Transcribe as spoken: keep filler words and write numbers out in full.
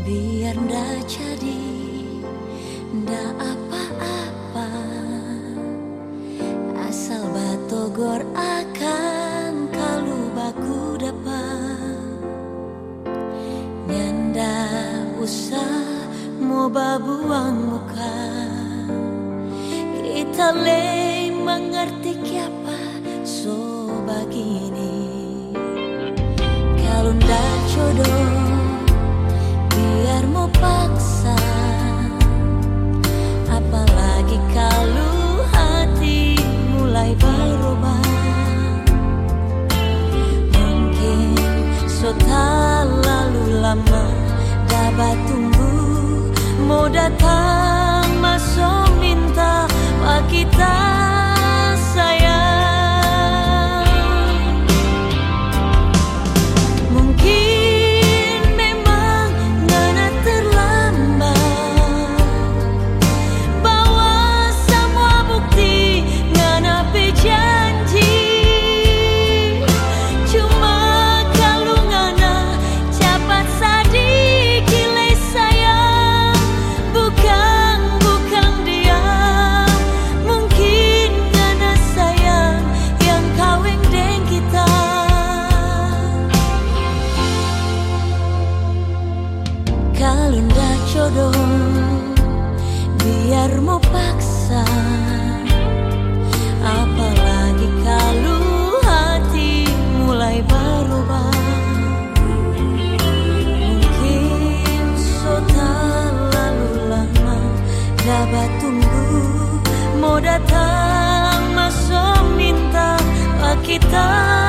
biar ndak jadi ndak apa-apa, asal batogor akan kalau baku dapat. Nyanda usah mau babuang muka, kita le mengerti kiapa so begini. Kalau ndak jodoh biar mau paksa, apalagi kalau hati mulai berubah. Mungkin so terlalu lama dapat tunggu, mau datang masuk minta wah kita sayang. Kalau ndak jodoh biar mau paksa, apalagi kalau hati mulai berubah. Mungkin so terlalu lama dapat tunggu, mau datang masuk minta wah kita